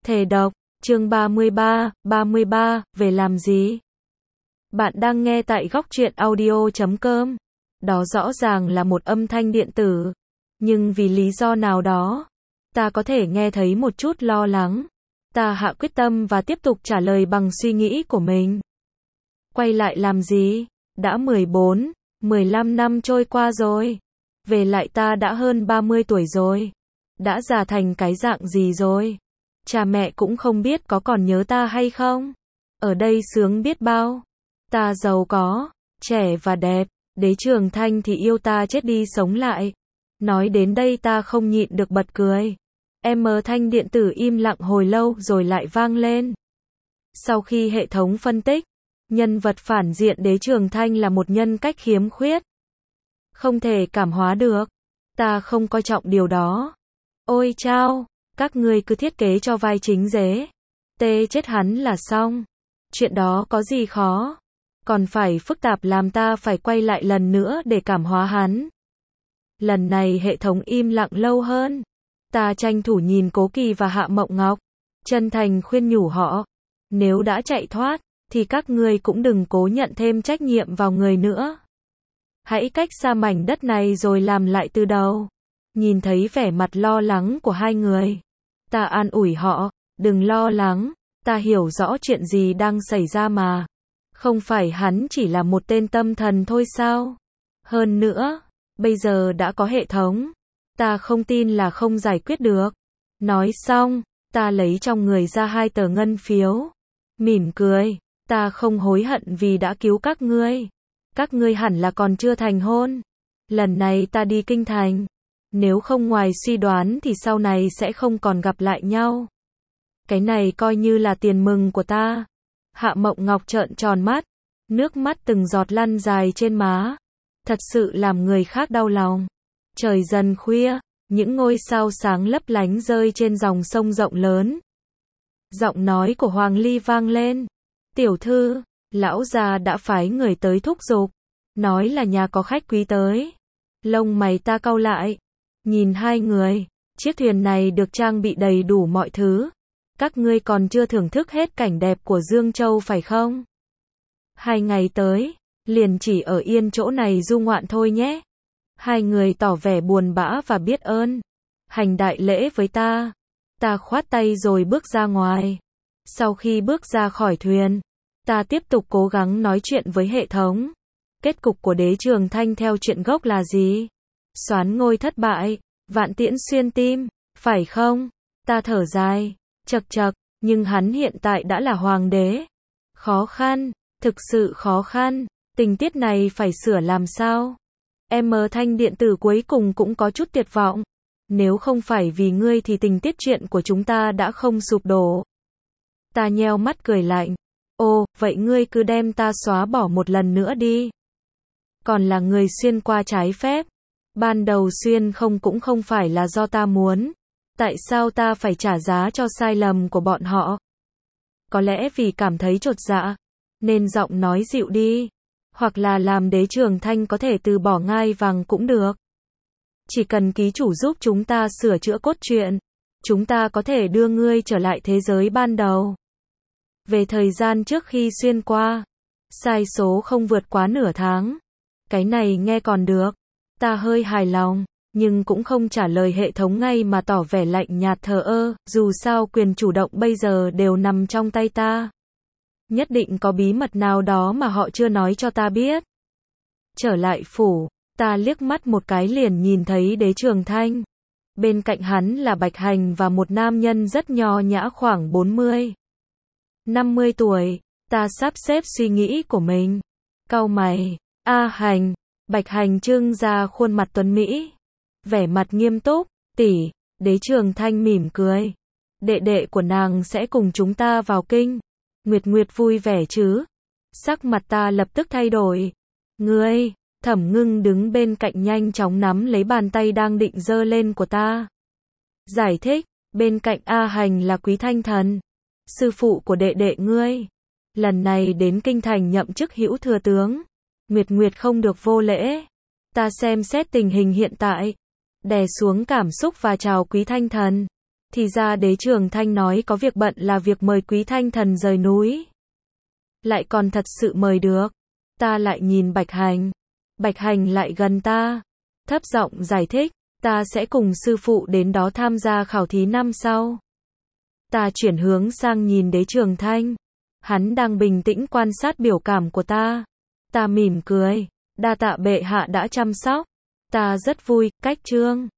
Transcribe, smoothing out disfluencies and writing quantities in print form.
Thề độc, chương 33, về làm gì? Bạn đang nghe tại góc truyện audio.com. Đó rõ ràng là một âm thanh điện tử. Nhưng vì lý do nào đó, ta có thể nghe thấy một chút lo lắng. Ta hạ quyết tâm và tiếp tục trả lời bằng suy nghĩ của mình. Quay lại làm gì? Đã 14, 15 năm trôi qua rồi. Về lại ta đã hơn 30 tuổi rồi. Đã già thành cái dạng gì rồi? Cha mẹ cũng không biết có còn nhớ ta hay không. Ở đây sướng biết bao. Ta giàu có, trẻ và đẹp. Đế Trường Thanh thì yêu ta chết đi sống lại. Nói đến đây ta không nhịn được bật cười. Thanh điện tử im lặng hồi lâu rồi lại vang lên. Sau khi hệ thống phân tích, nhân vật phản diện Đế Trường Thanh là một nhân cách khiếm khuyết. Không thể cảm hóa được. Ta không coi trọng điều đó. Ôi chao, các ngươi cứ thiết kế cho vai chính dễ. Tê chết hắn là xong. Chuyện đó có gì khó. Còn phải phức tạp làm ta phải quay lại lần nữa để cảm hóa hắn. Lần này hệ thống im lặng lâu hơn. Ta tranh thủ nhìn Cố Kỳ và Hạ Mộng Ngọc. Chân thành khuyên nhủ họ. Nếu đã chạy thoát, thì các ngươi cũng đừng cố nhận thêm trách nhiệm vào người nữa. Hãy cách xa mảnh đất này rồi làm lại từ đầu. Nhìn thấy vẻ mặt lo lắng của hai người. Ta an ủi họ, đừng lo lắng, ta hiểu rõ chuyện gì đang xảy ra mà. Không phải hắn chỉ là một tên tâm thần thôi sao? Hơn nữa, bây giờ đã có hệ thống. Ta không tin là không giải quyết được. Nói xong, ta lấy trong người ra 2 tờ ngân phiếu. Mỉm cười, ta không hối hận vì đã cứu các ngươi. Các ngươi hẳn là còn chưa thành hôn. Lần này ta đi kinh thành. Nếu không ngoài suy đoán thì sau này sẽ không còn gặp lại nhau. Cái này coi như là tiền mừng của ta. Hạ Mộng Ngọc trợn tròn mắt. Nước mắt từng giọt lăn dài trên má. Thật sự làm người khác đau lòng. Trời dần khuya, những ngôi sao sáng lấp lánh rơi trên dòng sông rộng lớn. Giọng nói của Hoàng Ly vang lên. Tiểu thư, lão già đã phái người tới thúc giục. Nói là nhà có khách quý tới. Lông mày ta cau lại. Nhìn hai người, chiếc thuyền này được trang bị đầy đủ mọi thứ. Các ngươi còn chưa thưởng thức hết cảnh đẹp của Dương Châu phải không? 2 ngày tới, liền chỉ ở yên chỗ này du ngoạn thôi nhé. Hai người tỏ vẻ buồn bã và biết ơn. Hành đại lễ với ta. Ta khoát tay rồi bước ra ngoài. Sau khi bước ra khỏi thuyền, ta tiếp tục cố gắng nói chuyện với hệ thống. Kết cục của Đế Trường Thanh theo chuyện gốc là gì? Soán ngôi thất bại, vạn tiễn xuyên tim, phải không? Ta thở dài, chật chật, nhưng hắn hiện tại đã là hoàng đế. Khó khăn, thực sự khó khăn, tình tiết này phải sửa làm sao? Thanh điện tử cuối cùng cũng có chút tuyệt vọng. Nếu không phải vì ngươi thì tình tiết chuyện của chúng ta đã không sụp đổ. Ta nheo mắt cười lạnh. Ồ, vậy ngươi cứ đem ta xóa bỏ một lần nữa đi. Còn là người xuyên qua trái phép. Ban đầu xuyên không cũng không phải là do ta muốn. Tại sao ta phải trả giá cho sai lầm của bọn họ? Có lẽ vì cảm thấy chột dạ, nên giọng nói dịu đi. Hoặc là làm Đế Trường Thanh có thể từ bỏ ngai vàng cũng được. Chỉ cần ký chủ giúp chúng ta sửa chữa cốt truyện, chúng ta có thể đưa ngươi trở lại thế giới ban đầu. Về thời gian trước khi xuyên qua, sai số không vượt quá nửa tháng. Cái này nghe còn được. Ta hơi hài lòng, nhưng cũng không trả lời hệ thống ngay mà tỏ vẻ lạnh nhạt thờ ơ, dù sao quyền chủ động bây giờ đều nằm trong tay ta. Nhất định có bí mật nào đó mà họ chưa nói cho ta biết. Trở lại phủ, ta liếc mắt một cái liền nhìn thấy Đế Trường Thanh. Bên cạnh hắn là Bạch Hành và một nam nhân rất nho nhã khoảng 40, 50 tuổi. Ta sắp xếp suy nghĩ của mình. Cau mày, Hành. Bạch Hành trưng ra khuôn mặt tuấn mỹ. Vẻ mặt nghiêm túc, tỷ. Đế Trường Thanh mỉm cười. Đệ đệ của nàng sẽ cùng chúng ta vào kinh. Nguyệt Nguyệt vui vẻ chứ? Sắc mặt ta lập tức thay đổi. Ngươi, Thẩm Ngưng đứng bên cạnh nhanh chóng nắm lấy bàn tay đang định giơ lên của ta. Giải thích, bên cạnh Hành là Quý Thanh Thần. Sư phụ của đệ đệ ngươi. Lần này đến kinh thành nhậm chức hữu thừa tướng. Nguyệt Nguyệt không được vô lễ. Ta xem xét tình hình hiện tại. Đè xuống cảm xúc và chào Quý Thanh Thần. Thì ra Đế Trường Thanh nói có việc bận là việc mời Quý Thanh Thần rời núi. Lại còn thật sự mời được. Ta lại nhìn Bạch Hành. Bạch Hành lại gần ta. Thấp giọng giải thích, ta sẽ cùng sư phụ đến đó tham gia khảo thí năm sau. Ta chuyển hướng sang nhìn Đế Trường Thanh. Hắn đang bình tĩnh quan sát biểu cảm của ta. Ta mỉm cười, đa tạ bệ hạ đã chăm sóc. Ta rất vui, cách chương.